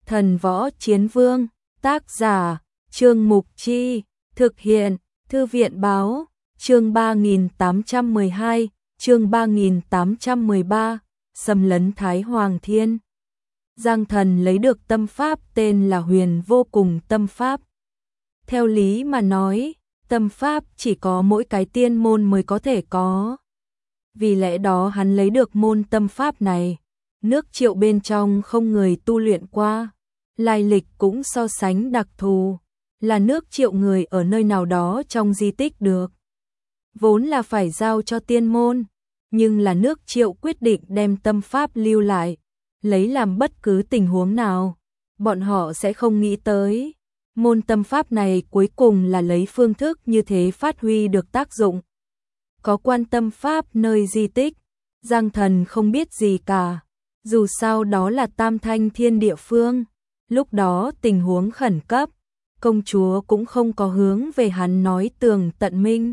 Thần Võ Chiến Vương, tác giả, Trương Mục Chi, thực hiện, Thư viện Báo, chương 3812, chương 3813, xâm lấn Thái Hoàng Thiên. Giang Thần lấy được tâm pháp tên là Huyền Vô Cùng Tâm Pháp. Theo lý mà nói, tâm pháp chỉ có mỗi cái tiên môn mới có thể có. Vì lẽ đó hắn lấy được môn tâm pháp này, nước Triệu bên trong không người tu luyện qua, lai lịch cũng so sánh đặc thù, là nước Triệu người ở nơi nào đó trong di tích được. Vốn là phải giao cho tiên môn, nhưng là nước Triệu quyết định đem tâm pháp lưu lại, lấy làm bất cứ tình huống nào, bọn họ sẽ không nghĩ tới. Môn tâm pháp này cuối cùng là lấy phương thức như thế phát huy được tác dụng. Có quan tâm pháp nơi di tích, Giang Thần không biết gì cả, dù sao đó là Tam Thanh Thiên địa phương, lúc đó tình huống khẩn cấp, công chúa cũng không có hướng về hắn nói tường tận minh.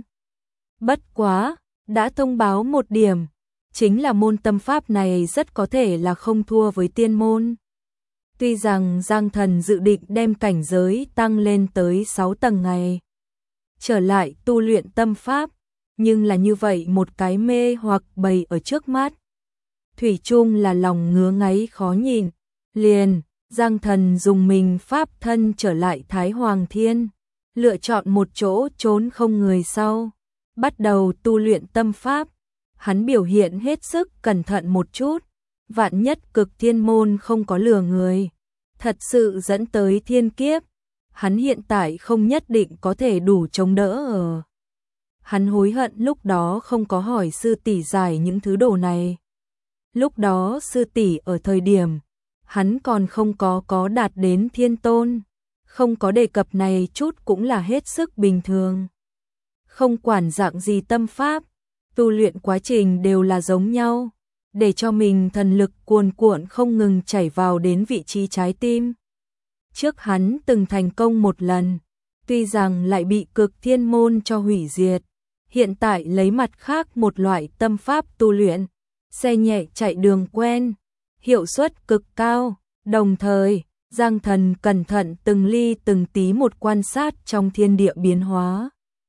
Bất quá, đã thông báo một điểm, chính là môn tâm pháp này rất có thể là không thua với tiên môn. Tuy rằng Giang Thần dự định đem cảnh giới tăng lên tới 6 tầng ngày, trở lại tu luyện tâm pháp, nhưng là như vậy một cái mê hoặc bày ở trước mắt. Thủy chung là lòng ngứa ngáy khó nhìn, liền, Giang Thần dùng mình pháp thân trở lại Thái Hoàng Thiên, lựa chọn một chỗ trốn không người sau, bắt đầu tu luyện tâm pháp. Hắn biểu hiện hết sức cẩn thận một chút, vạn nhất Cực Thiên môn không có lừa người, thật sự dẫn tới thiên kiếp, hắn hiện tại không nhất định có thể đủ chống đỡ ở. Hắn hối hận lúc đó không có hỏi sư tỷ giải những thứ đồ này. Lúc đó sư tỷ ở thời điểm, hắn còn không có đạt đến thiên tôn, không có đề cập này chút cũng là hết sức bình thường. Không quản dạng gì tâm pháp, tu luyện quá trình đều là giống nhau, để cho mình thần lực cuồn cuộn không ngừng chảy vào đến vị trí trái tim. Trước hắn từng thành công một lần, tuy rằng lại bị Cực Thiên môn cho hủy diệt, hiện tại lấy mặt khác một loại tâm pháp tu luyện, xe nhẹ chạy đường quen, hiệu suất cực cao, đồng thời, Giang Thần cẩn thận từng ly từng tí một quan sát trong thiên địa biến hóa.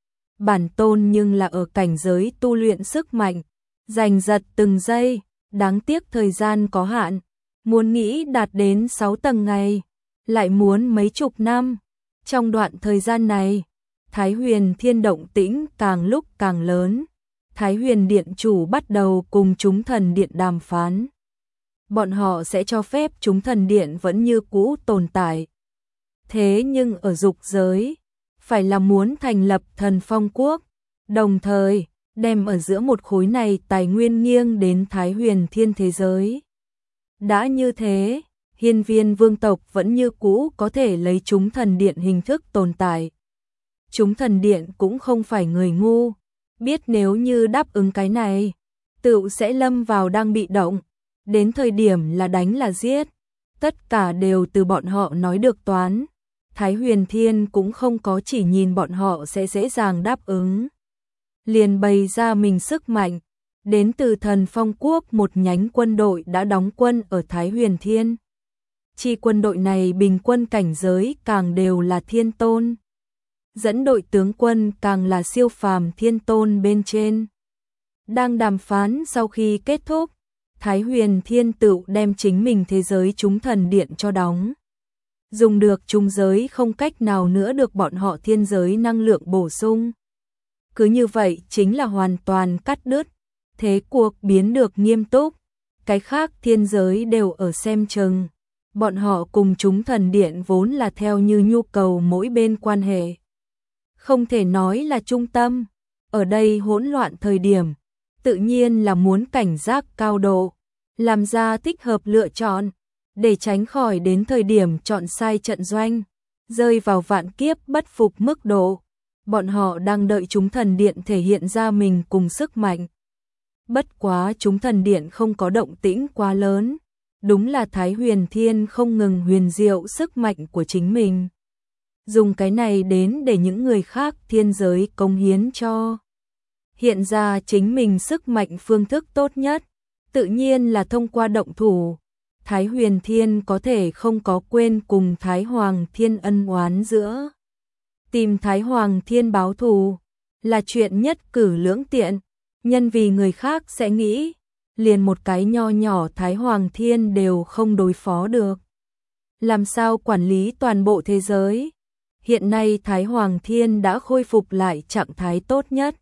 Bản tôn nhưng là ở cảnh giới tu luyện sức mạnh, giành giật từng giây, đáng tiếc thời gian có hạn, muốn nghĩ đạt đến 6 tầng ngày, lại muốn mấy chục năm. Trong đoạn thời gian này, Thái Huyền Thiên động tĩnh càng lúc càng lớn, Thái Huyền Điện chủ bắt đầu cùng chúng thần điện đàm phán. Bọn họ sẽ cho phép chúng thần điện vẫn như cũ tồn tại. Thế nhưng ở dục giới, phải là muốn thành lập Thần Phong Quốc, đồng thời đem ở giữa một khối này tài nguyên nghiêng đến Thái Huyền Thiên thế giới. Đã như thế, Hiên Viên vương tộc vẫn như cũ có thể lấy chúng thần điện hình thức tồn tại. Chúng thần điện cũng không phải người ngu, biết nếu như đáp ứng cái này, tựu sẽ lâm vào đang bị động, đến thời điểm là đánh là giết, tất cả đều từ bọn họ nói được toán. Thái Huyền Thiên cũng không có chỉ nhìn bọn họ sẽ dễ dàng đáp ứng, liền bày ra mình sức mạnh, đến từ Thần Phong Quốc một nhánh quân đội đã đóng quân ở Thái Huyền Thiên. Chi quân đội này bình quân cảnh giới càng đều là thiên tôn, dẫn đội tướng quân càng là siêu phàm thiên tôn bên trên. Đang đàm phán sau khi kết thúc, Thái Huyền Thiên tự đem chính mình thế giới chúng thần điện cho đóng. Dùng được trung giới không cách nào nữa được bọn họ thiên giới năng lượng bổ sung. Cứ như vậy chính là hoàn toàn cắt đứt, thế cuộc biến được nghiêm túc, cái khác thiên giới đều ở xem chừng. Bọn họ cùng chúng thần điện vốn là theo như nhu cầu mỗi bên quan hệ. Không thể nói là trung tâm, ở đây hỗn loạn thời điểm, tự nhiên là muốn cảnh giác cao độ, làm ra thích hợp lựa chọn, để tránh khỏi đến thời điểm chọn sai trận doanh, rơi vào vạn kiếp bất phục mức độ. Bọn họ đang đợi chúng thần điện thể hiện ra mình cùng sức mạnh. Bất quá chúng thần điện không có động tĩnh quá lớn, đúng là Thái Huyền Thiên không ngừng huyền diệu sức mạnh của chính mình. Dùng cái này đến để những người khác thiên giới cống hiến cho. Hiện ra chính mình sức mạnh phương thức tốt nhất, tự nhiên là thông qua động thủ. Thái Huyền Thiên có thể không có quên cùng Thái Hoàng Thiên ân oán giữa. Tìm Thái Hoàng Thiên báo thù là chuyện nhất cử lưỡng tiện, nhân vì người khác sẽ nghĩ, liền một cái nho nhỏ Thái Hoàng Thiên đều không đối phó được. Làm sao quản lý toàn bộ thế giới? Hiện nay Thái Hoàng Thiên đã khôi phục lại trạng thái tốt nhất.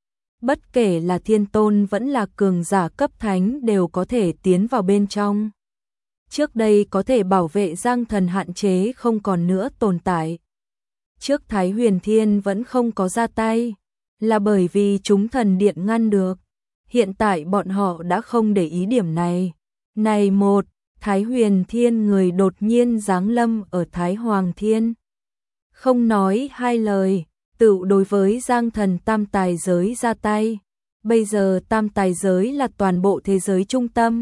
Bất kể là thiên tôn vẫn là cường giả cấp thánh đều có thể tiến vào bên trong. Trước đây có thể bảo vệ Giang Thần hạn chế không còn nữa tồn tại. Trước Thái Huyền Thiên vẫn không có ra tay, là bởi vì chúng thần điện ngăn được. Hiện tại bọn họ đã không để ý điểm này. Này một, Thái Huyền Thiên người đột nhiên giáng lâm ở Thái Hoàng Thiên. Không nói hai lời, tự đối với Giang Thần tam tài giới ra tay. Bây giờ tam tài giới là toàn bộ thế giới trung tâm.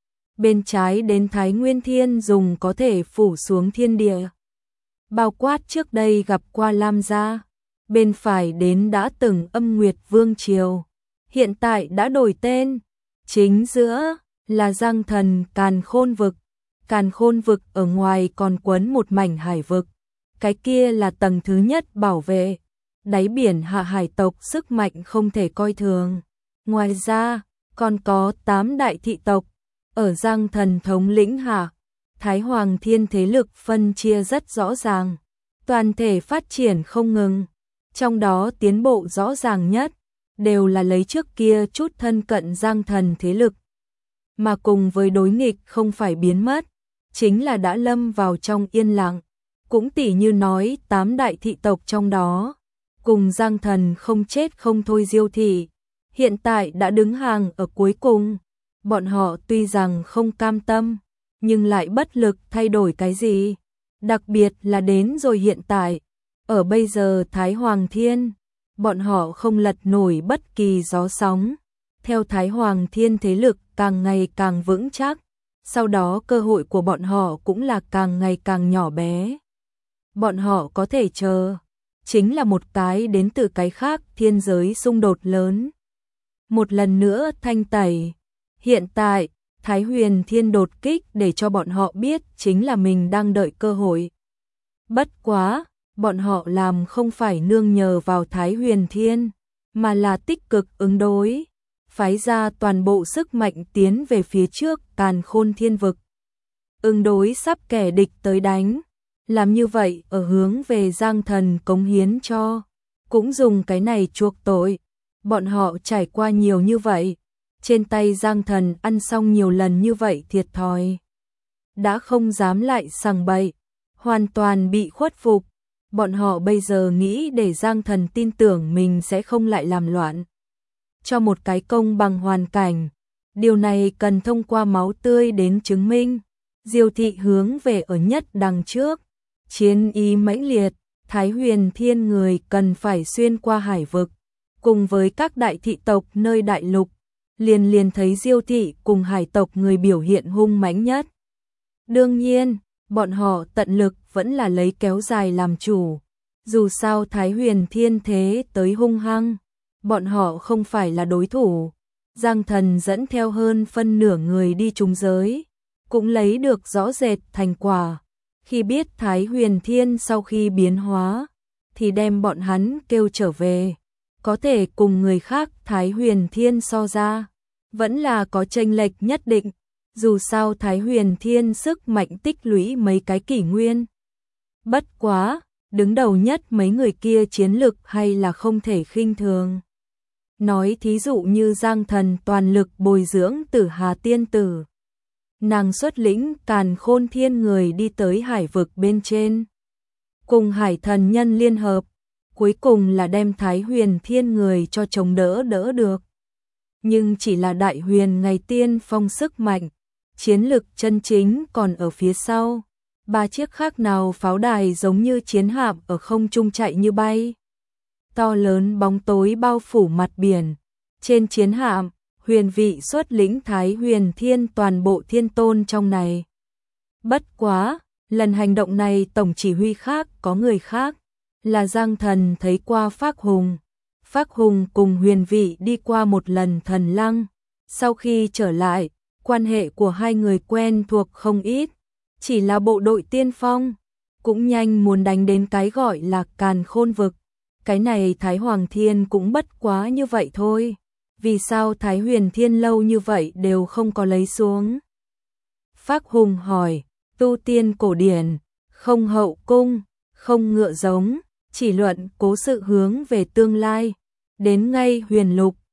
Bên trái đến Thái Nguyên Thiên dùng có thể phủ xuống thiên địa. Bao quát trước đây gặp qua Lam gia. Bên phải đến đã từng Âm Nguyệt Vương Triều. Hiện tại đã đổi tên. Chính giữa là Giang Thần Càn Khôn Vực. Càn Khôn Vực ở ngoài còn quấn một mảnh hải vực. Cái kia là tầng thứ nhất bảo vệ. Đáy biển hạ hải tộc sức mạnh không thể coi thường. Ngoài ra, còn có 8 đại thị tộc. Ở Giang Thần thống lĩnh hạ, Thái Hoàng Thiên thế lực phân chia rất rõ ràng. Toàn thể phát triển không ngừng. Trong đó tiến bộ rõ ràng nhất, đều là lấy trước kia chút thân cận Giang Thần thế lực. Mà cùng với đối nghịch không phải biến mất, chính là đã lâm vào trong yên lặng. Cũng tỉ như nói 8 đại thị tộc trong đó, cùng Giang Thần không chết không thôi Diêu thị, hiện tại đã đứng hàng ở cuối cùng. Bọn họ tuy rằng không cam tâm, nhưng lại bất lực thay đổi cái gì. Đặc biệt là đến rồi hiện tại, ở bây giờ Thái Hoàng Thiên, bọn họ không lật nổi bất kỳ gió sóng. Theo Thái Hoàng Thiên thế lực càng ngày càng vững chắc, sau đó cơ hội của bọn họ cũng là càng ngày càng nhỏ bé. Bọn họ có thể chờ, chính là một cái đến từ cái khác thiên giới xung đột lớn. Một lần nữa thanh tẩy. Hiện tại, Thái Huyền Thiên đột kích để cho bọn họ biết chính là mình đang đợi cơ hội. Bất quá, bọn họ làm không phải nương nhờ vào Thái Huyền Thiên, mà là tích cực ứng đối, phái ra toàn bộ sức mạnh tiến về phía trước Càn Khôn Thiên vực. Ứng đối sắp kẻ địch tới đánh, làm như vậy ở hướng về Giang Thần cống hiến cho, cũng dùng cái này chuộc tội. Bọn họ trải qua nhiều như vậy, trên tay Giang Thần ăn xong nhiều lần như vậy thiệt thòi. Đã không dám lại sằng bậy, hoàn toàn bị khuất phục. Bọn họ bây giờ nghĩ để Giang Thần tin tưởng mình sẽ không lại làm loạn. Cho một cái công bằng hoàn cảnh, điều này cần thông qua máu tươi đến chứng minh. Diêu thị hướng về ở nhất đằng trước, chiến ý mãnh liệt, Thái Huyền Thiên người cần phải xuyên qua hải vực, cùng với các đại thị tộc nơi đại lục, liền thấy Diêu thị cùng hải tộc người biểu hiện hung mãnh nhất. Đương nhiên, bọn họ tận lực vẫn là lấy kéo dài làm chủ. Dù sao Thái Huyền Thiên thế tới hung hăng, bọn họ không phải là đối thủ. Giang Thần dẫn theo hơn phân nửa người đi trùng giới, cũng lấy được rõ rệt thành quả. Khi biết Thái Huyền Thiên sau khi biến hóa, thì đem bọn hắn kêu trở về. Có thể cùng người khác Thái Huyền Thiên so ra, vẫn là có chênh lệch nhất định. Dù sao Thái Huyền Thiên sức mạnh tích lũy mấy cái kỷ nguyên. Bất quá, đứng đầu nhất mấy người kia chiến lực hay là không thể khinh thường. Nói thí dụ như Giang Thần toàn lực bồi dưỡng Tử Hà tiên tử. Nàng xuất lĩnh Càn Khôn Thiên người đi tới hải vực bên trên. Cùng hải thần nhân liên hợp, cuối cùng là đem Thái Huyền Thiên người cho chống đỡ được. Nhưng chỉ là đại huyền ngày tiên phong sức mạnh, chiến lực chân chính còn ở phía sau. 3 chiếc khác nào pháo đài giống như chiến hạm ở không trung chạy như bay. To lớn bóng tối bao phủ mặt biển. Trên chiến hạm, Huyền Vị xuất lĩnh Thái Huyền Thiên toàn bộ thiên tôn trong này. Bất quá, lần hành động này tổng chỉ huy khác có người khác, là Giang Thần thấy qua Phác Hùng. Phác Hùng cùng Huyền Vị đi qua một lần thần lăng, sau khi trở lại, quan hệ của hai người quen thuộc không ít, chỉ là bộ đội tiên phong, cũng nhanh muốn đánh đến cái gọi là càn khôn vực. Cái này Thái Hoàng Thiên cũng bất quá như vậy thôi. Vì sao Thái Huyền Thiên lâu như vậy đều không có lấy xuống? Phác Hùng hỏi, tu tiên cổ điển, không hậu cung, không ngựa giống, chỉ luận cố sự hướng về tương lai. Đến ngay huyền lục,